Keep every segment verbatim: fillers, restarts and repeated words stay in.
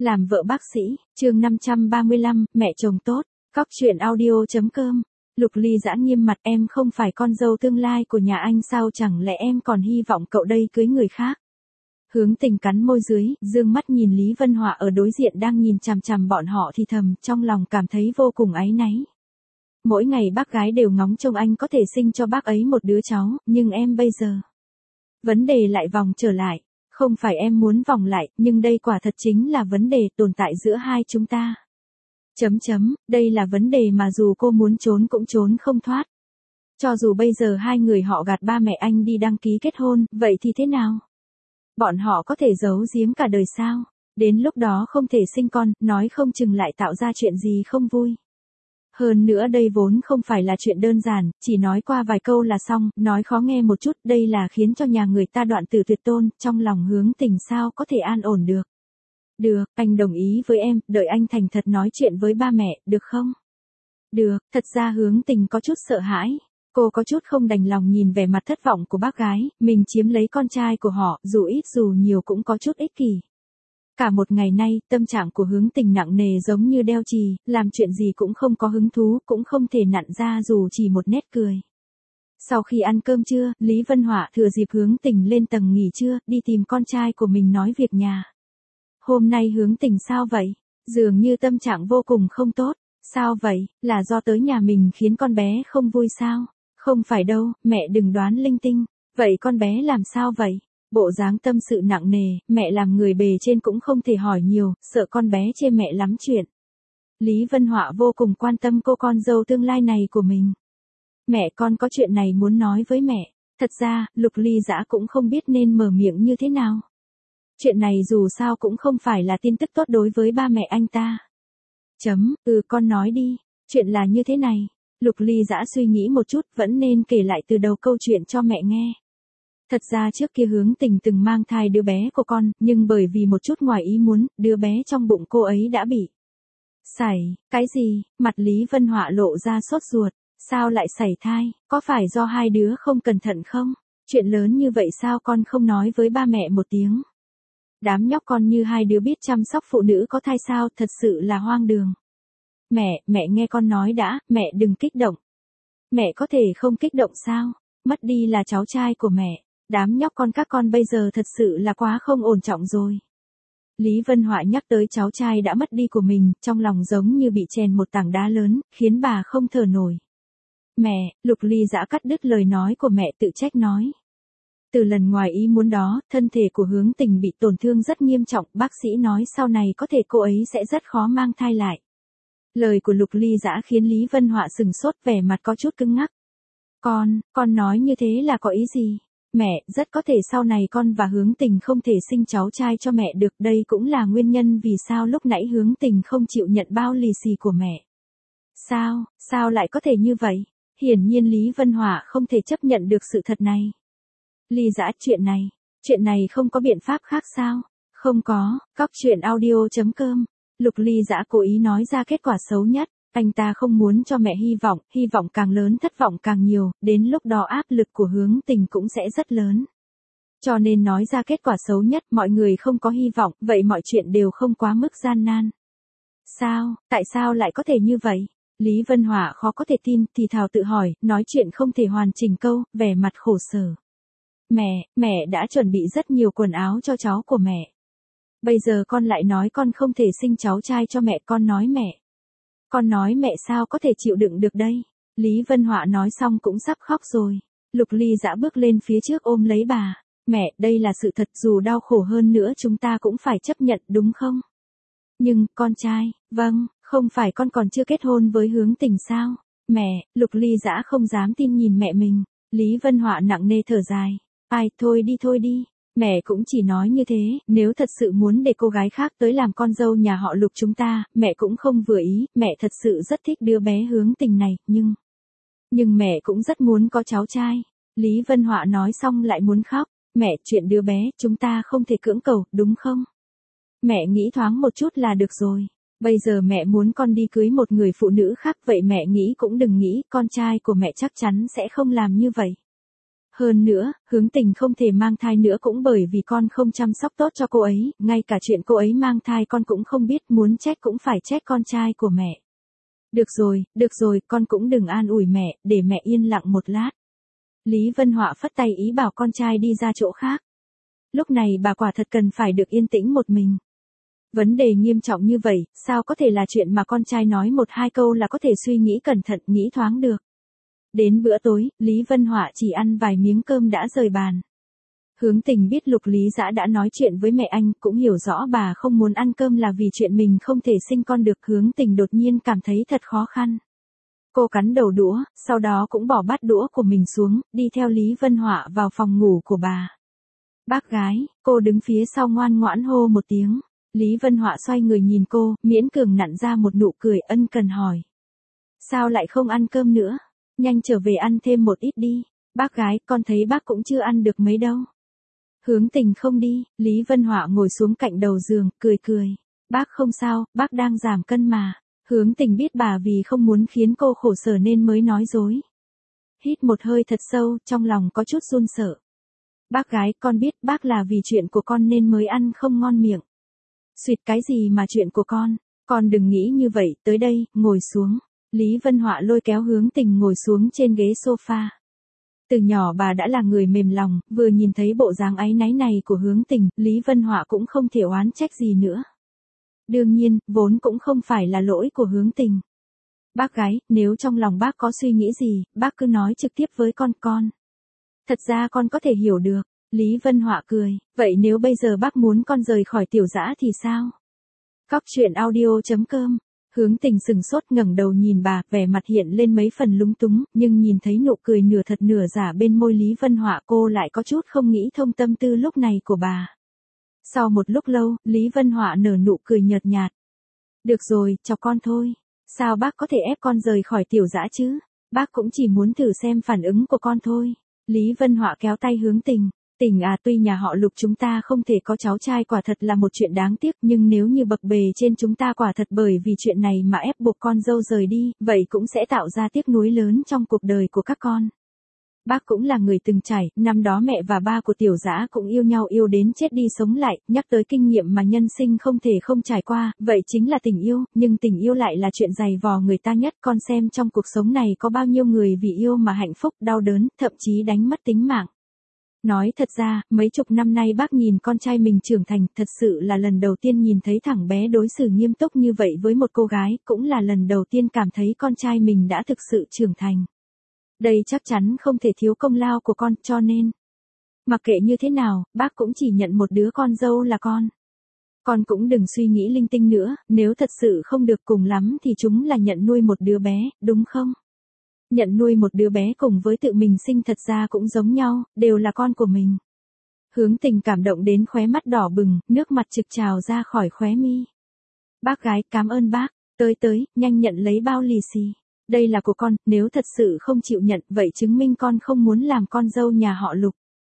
Làm vợ bác sĩ, chương năm trăm ba mươi lăm, mẹ chồng tốt, cóc truyện audio chấm com. Lục Ly giã nghiêm mặt, em không phải con dâu tương lai của nhà anh sao, chẳng lẽ em còn hy vọng cậu đây cưới người khác. Hướng Tình cắn môi dưới, dương mắt nhìn Lý Vân Họa ở đối diện đang nhìn chằm chằm bọn họ thì thầm, trong lòng cảm thấy vô cùng áy náy. Mỗi ngày bác gái đều ngóng trông anh có thể sinh cho bác ấy một đứa cháu, nhưng em bây giờ. Vấn đề lại vòng trở lại. Không phải em muốn vòng lại, nhưng đây quả thật chính là vấn đề tồn tại giữa hai chúng ta. Chấm chấm, đây là vấn đề mà dù cô muốn trốn cũng trốn không thoát. Cho dù bây giờ hai người họ gạt ba mẹ anh đi đăng ký kết hôn, vậy thì thế nào? Bọn họ có thể giấu giếm cả đời sao? Đến lúc đó không thể sinh con, nói không chừng lại tạo ra chuyện gì không vui. Hơn nữa đây vốn không phải là chuyện đơn giản, chỉ nói qua vài câu là xong, nói khó nghe một chút, đây là khiến cho nhà người ta đoạn tử tuyệt tôn, trong lòng Hướng Tình sao có thể an ổn được. Được, anh đồng ý với em, đợi anh thành thật nói chuyện với ba mẹ, được không? Được, thật ra Hướng Tình có chút sợ hãi. Cô có chút không đành lòng nhìn vẻ mặt thất vọng của bác gái, mình chiếm lấy con trai của họ, dù ít dù nhiều cũng có chút ích kỷ. Cả một ngày nay, tâm trạng của Hướng Tình nặng nề giống như đeo chì, làm chuyện gì cũng không có hứng thú, cũng không thể nặn ra dù chỉ một nét cười. Sau khi ăn cơm trưa, Lý Vân Họa thừa dịp Hướng Tình lên tầng nghỉ trưa, đi tìm con trai của mình nói việc nhà. Hôm nay Hướng Tình sao vậy? Dường như tâm trạng vô cùng không tốt. Sao vậy? Là do tới nhà mình khiến con bé không vui sao? Không phải đâu, mẹ đừng đoán linh tinh. Vậy con bé làm sao vậy? Bộ dáng tâm sự nặng nề, mẹ làm người bề trên cũng không thể hỏi nhiều, sợ con bé chê mẹ lắm chuyện. Lý Vân Họa vô cùng quan tâm cô con dâu tương lai này của mình. Mẹ con có chuyện này muốn nói với mẹ. Thật ra, Lục Ly Dã cũng không biết nên mở miệng như thế nào. Chuyện này dù sao cũng không phải là tin tức tốt đối với ba mẹ anh ta. Chấm, ừ con nói đi, chuyện là như thế này. Lục Ly Dã suy nghĩ một chút, vẫn nên kể lại từ đầu câu chuyện cho mẹ nghe. Thật ra trước kia Hướng Tình từng mang thai đứa bé của con, nhưng bởi vì một chút ngoài ý muốn, đứa bé trong bụng cô ấy đã bị sảy. Cái gì? Mặt Lý Vân Họa lộ ra sốt ruột. Sao lại sảy thai? Có phải do hai đứa không cẩn thận không? Chuyện lớn như vậy sao con không nói với ba mẹ một tiếng? Đám nhóc con như hai đứa biết chăm sóc phụ nữ có thai sao, thật sự là hoang đường. Mẹ, mẹ nghe con nói đã, mẹ đừng kích động. Mẹ có thể không kích động sao? Mất đi là cháu trai của mẹ. Đám nhóc con các con bây giờ thật sự là quá không ổn trọng rồi. Lý Vân Họa nhắc tới cháu trai đã mất đi của mình, trong lòng giống như bị chèn một tảng đá lớn, khiến bà không thở nổi. Mẹ, Lục Ly Dã cắt đứt lời nói của mẹ tự trách nói. Từ lần ngoài ý muốn đó, thân thể của Hướng Tình bị tổn thương rất nghiêm trọng, bác sĩ nói sau này có thể cô ấy sẽ rất khó mang thai lại. Lời của Lục Ly Dã khiến Lý Vân Họa sừng sốt, vẻ mặt có chút cứng ngắc. Con, con nói như thế là có ý gì? Mẹ, rất có thể sau này con và Hướng Tình không thể sinh cháu trai cho mẹ được, đây cũng là nguyên nhân vì sao lúc nãy Hướng Tình không chịu nhận bao lì xì của mẹ. Sao, sao lại có thể như vậy? Hiển nhiên Lý Vân Họa không thể chấp nhận được sự thật này. Ly Dã, chuyện này, chuyện này không có biện pháp khác sao? Không có, cóc truyện audio chấm com. Lục Ly Dã cố ý nói ra kết quả xấu nhất. Anh ta không muốn cho mẹ hy vọng, hy vọng càng lớn thất vọng càng nhiều, đến lúc đó áp lực của Hướng Tình cũng sẽ rất lớn. Cho nên nói ra kết quả xấu nhất, mọi người không có hy vọng, vậy mọi chuyện đều không quá mức gian nan. Sao, tại sao lại có thể như vậy? Lý Vân Họa khó có thể tin, thì thào tự hỏi, nói chuyện không thể hoàn chỉnh câu, vẻ mặt khổ sở. Mẹ, mẹ đã chuẩn bị rất nhiều quần áo cho cháu của mẹ. Bây giờ con lại nói con không thể sinh cháu trai cho mẹ, con nói mẹ. Con nói mẹ sao có thể chịu đựng được đây? Lý Vân Họa nói xong cũng sắp khóc rồi. Lục Ly Dã bước lên phía trước ôm lấy bà. Mẹ, đây là sự thật, dù đau khổ hơn nữa chúng ta cũng phải chấp nhận đúng không? Nhưng, con trai, vâng, không phải con còn chưa kết hôn với Hướng Tình sao? Mẹ, Lục Ly Dã không dám tin nhìn mẹ mình. Lý Vân Họa nặng nề thở dài. Ai, thôi đi thôi đi. Mẹ cũng chỉ nói như thế, nếu thật sự muốn để cô gái khác tới làm con dâu nhà họ Lục chúng ta, mẹ cũng không vừa ý, mẹ thật sự rất thích đứa bé Hướng Tình này, nhưng... Nhưng mẹ cũng rất muốn có cháu trai. Lý Vân Họa nói xong lại muốn khóc. Mẹ, chuyện đứa bé, chúng ta không thể cưỡng cầu, đúng không? Mẹ nghĩ thoáng một chút là được rồi. Bây giờ mẹ muốn con đi cưới một người phụ nữ khác, vậy mẹ nghĩ cũng đừng nghĩ, con trai của mẹ chắc chắn sẽ không làm như vậy. Hơn nữa, Hướng Tình không thể mang thai nữa cũng bởi vì con không chăm sóc tốt cho cô ấy, ngay cả chuyện cô ấy mang thai con cũng không biết, muốn trách cũng phải trách con trai của mẹ. Được rồi, được rồi, con cũng đừng an ủi mẹ, để mẹ yên lặng một lát. Lý Vân Họa phất tay ý bảo con trai đi ra chỗ khác. Lúc này bà quả thật cần phải được yên tĩnh một mình. Vấn đề nghiêm trọng như vậy, sao có thể là chuyện mà con trai nói một hai câu là có thể suy nghĩ cẩn thận, nghĩ thoáng được. Đến bữa tối, Lý Vân Họa chỉ ăn vài miếng cơm đã rời bàn. Hướng Tình biết Lục Lý Dã đã nói chuyện với mẹ anh, cũng hiểu rõ bà không muốn ăn cơm là vì chuyện mình không thể sinh con được. Hướng Tình đột nhiên cảm thấy thật khó khăn. Cô cắn đầu đũa, sau đó cũng bỏ bát đũa của mình xuống, đi theo Lý Vân Họa vào phòng ngủ của bà. Bác gái, cô đứng phía sau ngoan ngoãn hô một tiếng. Lý Vân Họa xoay người nhìn cô, miễn cường nặn ra một nụ cười ân cần hỏi. Sao lại không ăn cơm nữa? Nhanh trở về ăn thêm một ít đi. Bác gái, con thấy bác cũng chưa ăn được mấy đâu. Hướng Tình không đi, Lý Vân Họa ngồi xuống cạnh đầu giường, cười cười. Bác không sao, bác đang giảm cân mà. Hướng Tình biết bà vì không muốn khiến cô khổ sở nên mới nói dối. Hít một hơi thật sâu, trong lòng có chút run sợ. Bác gái, con biết bác là vì chuyện của con nên mới ăn không ngon miệng. Xuyệt cái gì mà chuyện của con, con đừng nghĩ như vậy, tới đây, ngồi xuống. Lý Vân Họa lôi kéo Hướng Tình ngồi xuống trên ghế sofa. Từ nhỏ bà đã là người mềm lòng, vừa nhìn thấy bộ dáng áy náy này của Hướng Tình, Lý Vân Họa cũng không thể oán trách gì nữa. Đương nhiên, vốn cũng không phải là lỗi của Hướng Tình. Bác gái, nếu trong lòng bác có suy nghĩ gì, bác cứ nói trực tiếp với con con. Thật ra con có thể hiểu được. Lý Vân Họa cười, vậy nếu bây giờ bác muốn con rời khỏi Tiểu Dã thì sao? Cóc truyện audio chấm com. Hướng Tình sừng sốt ngẩng đầu nhìn bà, vẻ mặt hiện lên mấy phần lúng túng, nhưng nhìn thấy nụ cười nửa thật nửa giả bên môi Lý Vân Họa, cô lại có chút không nghĩ thông tâm tư lúc này của bà. Sau một lúc lâu, Lý Vân Họa nở nụ cười nhợt nhạt. Được rồi, cho con thôi. Sao bác có thể ép con rời khỏi Tiểu Dã chứ? Bác cũng chỉ muốn thử xem phản ứng của con thôi. Lý Vân Họa kéo tay Hướng Tình. Tình à, tuy nhà họ Lục chúng ta không thể có cháu trai quả thật là một chuyện đáng tiếc, nhưng nếu như bậc bề trên chúng ta quả thật bởi vì chuyện này mà ép buộc con dâu rời đi, vậy cũng sẽ tạo ra tiếc nuối lớn trong cuộc đời của các con. Bác cũng là người từng trải, năm đó mẹ và ba của Tiểu Dã cũng yêu nhau yêu đến chết đi sống lại, nhắc tới kinh nghiệm mà nhân sinh không thể không trải qua, vậy chính là tình yêu, nhưng tình yêu lại là chuyện dày vò người ta nhất. Con xem trong cuộc sống này có bao nhiêu người vì yêu mà hạnh phúc, đau đớn, thậm chí đánh mất tính mạng. Nói thật ra, mấy chục năm nay bác nhìn con trai mình trưởng thành, thật sự là lần đầu tiên nhìn thấy thằng bé đối xử nghiêm túc như vậy với một cô gái, cũng là lần đầu tiên cảm thấy con trai mình đã thực sự trưởng thành. Đây chắc chắn không thể thiếu công lao của con, cho nên, mặc kệ như thế nào, bác cũng chỉ nhận một đứa con dâu là con. Con cũng đừng suy nghĩ linh tinh nữa, nếu thật sự không được cùng lắm thì chúng là nhận nuôi một đứa bé, đúng không? Nhận nuôi một đứa bé cùng với tự mình sinh thật ra cũng giống nhau, đều là con của mình. Hướng Tình cảm động đến khóe mắt đỏ bừng, nước mặt trực trào ra khỏi khóe mi. Bác gái, cảm ơn bác, tới tới, nhanh nhận lấy bao lì xì. Đây là của con, nếu thật sự không chịu nhận, vậy chứng minh con không muốn làm con dâu nhà họ Lục.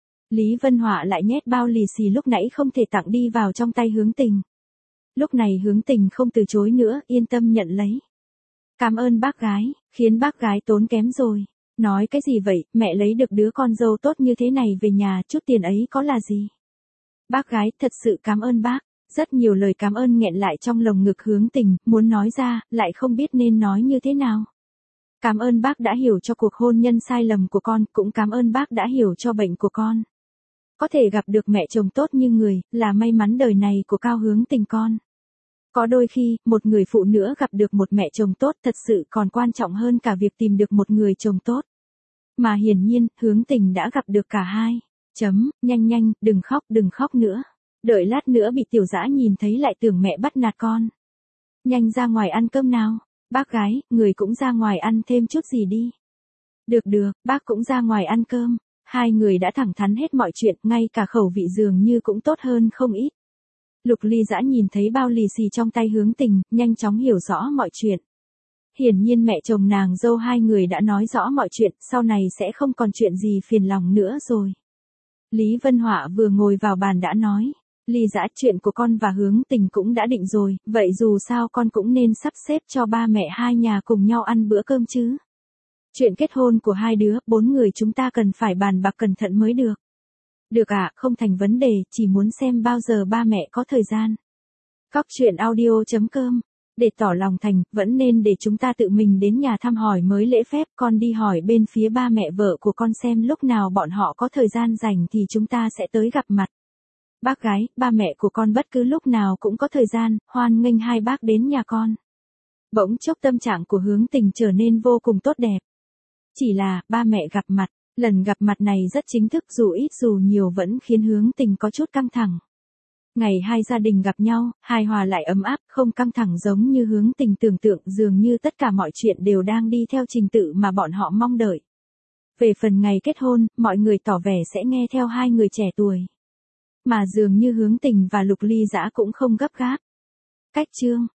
Lý Vân Họa lại nhét bao lì xì lúc nãy không thể tặng đi vào trong tay Hướng Tình. Lúc này Hướng Tình không từ chối nữa, yên tâm nhận lấy. Cảm ơn bác gái, khiến bác gái tốn kém rồi. Nói cái gì vậy, mẹ lấy được đứa con dâu tốt như thế này về nhà, chút tiền ấy có là gì? Bác gái, thật sự cảm ơn bác. Rất nhiều lời cảm ơn nghẹn lại trong lồng ngực Hướng Tình, muốn nói ra, lại không biết nên nói như thế nào. Cảm ơn bác đã hiểu cho cuộc hôn nhân sai lầm của con, cũng cảm ơn bác đã hiểu cho bệnh của con. Có thể gặp được mẹ chồng tốt như người, là may mắn đời này của Cao Hướng Tình con. Có đôi khi, một người phụ nữ gặp được một mẹ chồng tốt thật sự còn quan trọng hơn cả việc tìm được một người chồng tốt. Mà hiển nhiên, Hướng Tình đã gặp được cả hai. Chấm, nhanh nhanh, đừng khóc, đừng khóc nữa. Đợi lát nữa bị Tiểu Dã nhìn thấy lại tưởng mẹ bắt nạt con. Nhanh ra ngoài ăn cơm nào. Bác gái, người cũng ra ngoài ăn thêm chút gì đi. Được được, bác cũng ra ngoài ăn cơm. Hai người đã thẳng thắn hết mọi chuyện, ngay cả khẩu vị dường như cũng tốt hơn không ít. Lục Ly Dã nhìn thấy bao lì xì trong tay Hướng Tình, nhanh chóng hiểu rõ mọi chuyện. Hiển nhiên mẹ chồng nàng dâu hai người đã nói rõ mọi chuyện, sau này sẽ không còn chuyện gì phiền lòng nữa rồi. Lý Vân Họa vừa ngồi vào bàn đã nói, Ly Dã, chuyện của con và Hướng Tình cũng đã định rồi, vậy dù sao con cũng nên sắp xếp cho ba mẹ hai nhà cùng nhau ăn bữa cơm chứ. Chuyện kết hôn của hai đứa, bốn người chúng ta cần phải bàn bạc cẩn thận mới được. Được ạ, không thành vấn đề, chỉ muốn xem bao giờ ba mẹ có thời gian. Cóc truyện audio chấm com. Để tỏ lòng thành, vẫn nên để chúng ta tự mình đến nhà thăm hỏi mới lễ phép, con đi hỏi bên phía ba mẹ vợ của con xem lúc nào bọn họ có thời gian rảnh thì chúng ta sẽ tới gặp mặt. Bác gái, ba mẹ của con bất cứ lúc nào cũng có thời gian, hoan nghênh hai bác đến nhà con. Bỗng chốc tâm trạng của Hướng Tình trở nên vô cùng tốt đẹp. Chỉ là, ba mẹ gặp mặt, lần gặp mặt này rất chính thức dù ít dù nhiều vẫn khiến Hướng Tình có chút căng thẳng. Ngày hai gia đình gặp nhau, hài hòa lại ấm áp, không căng thẳng giống như Hướng Tình tưởng tượng, dường như tất cả mọi chuyện đều đang đi theo trình tự mà bọn họ mong đợi. Về phần ngày kết hôn, mọi người tỏ vẻ sẽ nghe theo hai người trẻ tuổi. Mà dường như Hướng Tình và Lục Ly Dã cũng không gấp gáp. Cách chương